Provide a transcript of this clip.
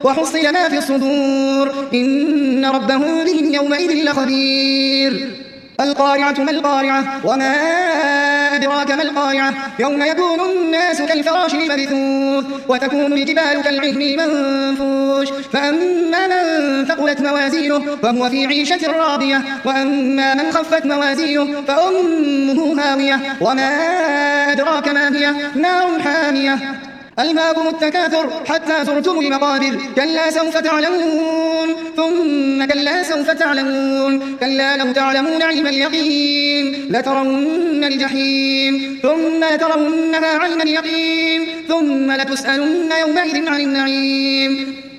وحصل ما في الصدور إن ربهم بهم يومئذ لخبير القارعة ما القارعة وما أدراك ما القارعة يوم يكون الناس كالفراش المبثوث وتكون الجبال كالعهن المنفوش فأما من ثقلت موازينه فهو في عيشة راضية وأما من خفت موازينه فأمه هاوية وما أدراك ما هي نار حامية ألهاكم التكاثر حتى زرتم المقابر كلا سوف تعلمون ثم كلا سوف تعلمون كلا لو تعلمون علم اليقين لترون الجحيم ثم لترونها عين اليقين ثم لتسألن يومئذ عن النعيم